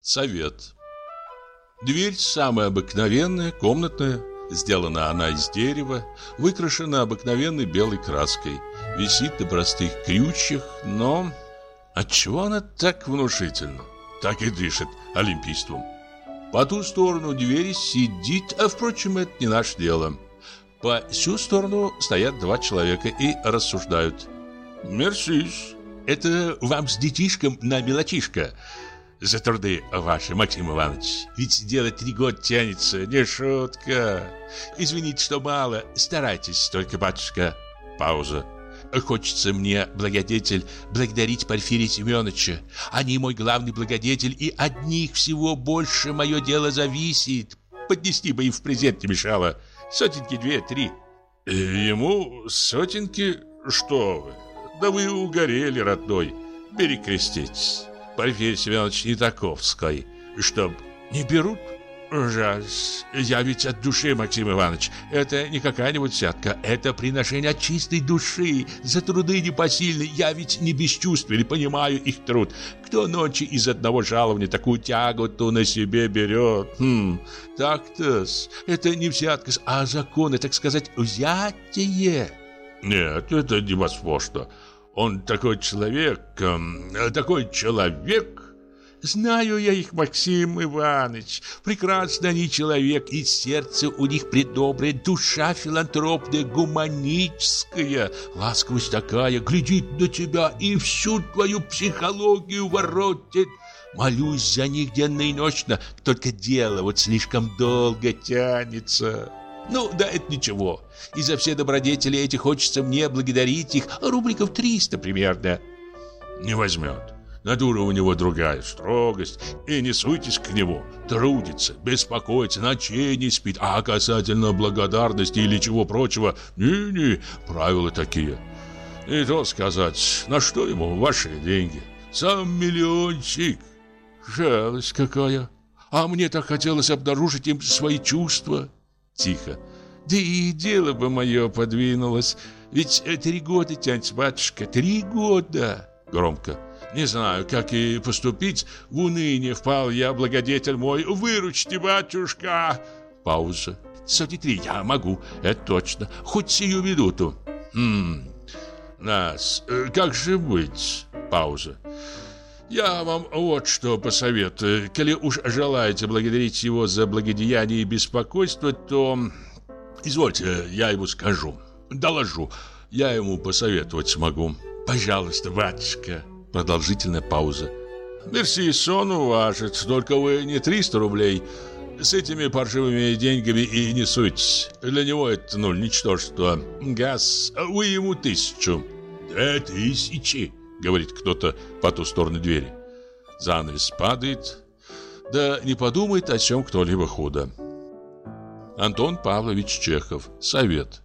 Совет. Дверь самая обыкновенная, комнатная. Сделана она из дерева, выкрашена обыкновенной белой краской. Висит на простых крючьях, но... Отчего она так внушительна? Так и дышит олимпийством. По ту сторону двери сидит, а, впрочем, это не наше дело. По сю сторону стоят два человека и рассуждают. «Мерсис, это вам с детишком на мелочишко. За труды ваши, Максим Иванович. Ведь дело 3 года тянется, не шутка. Извините, что мало, старайтесь только, батюшка». Пауза. «Хочется мне, благодетель, благодарить Порфирия Семеновича. Они мой главный благодетель, и от них всего больше мое дело зависит. Поднести бы им в презент не мешало. Сотенки 2-3». «Ему сотенки? Что вы? Да вы угорели, родной. Перекреститесь. Порфирий Семенович не таковской, чтоб не берут. Жаль, я ведь от души, Максим Иванович. Это не какая-нибудь взятка, это приношение от чистой души. За труды непосильные, я ведь не бесчувственный, понимаю их труд. Кто ночи из одного жалования такую тяготу на себе берет? Так-то-с, это не взятка, а законы, так сказать, взятие». «Нет, это невозможно. Он такой человек, такой человек». «Знаю я их, Максим Иванович. Прекрасно они человек, и сердце у них предоброе, душа филантропная, гуманическая, ласковость такая, глядит на тебя и всю твою психологию воротит. Молюсь за них денно и ночно, только дело вот слишком долго тянется. Ну, да это ничего. И за все добродетели эти хочется мне благодарить их рубликов 300 примерно». «Не возьмет. Натура у него другая, строгость. И не суйтесь к нему. Трудится, беспокоится, ночей не спит. А касательно благодарности или чего прочего, не, правила такие. И то сказать, на что ему ваши деньги? Сам миллиончик». «Жалость какая. А мне так хотелось обнаружить им свои чувства». Тихо. «Да и дело бы мое подвинулось. Ведь 3 года тянется, батюшка, 3 года». Громко. «Не знаю, как и поступить. В уныние впал я, благодетель мой. Выручите, батюшка!» Пауза. 53 я могу, это точно. Хоть сию минуту. Нас, как же быть? Пауза. «Я вам вот что посоветую. Коли уж желаете благодарить его за благодеяние и беспокойство, то... Извольте, я ему скажу. Доложу. Я ему посоветовать смогу. Пожалуйста, батюшка». Продолжительная пауза. «Мерси, сон уважит. Только вы не 300 рублей. С этими паршивыми деньгами и не суйтесь. Для него это, ничтожество. Газ, вы ему 1000». «2000», говорит кто-то по ту сторону двери. Занавес падает. Да не подумает о чем кто-либо худо. Антон Павлович Чехов. Совет.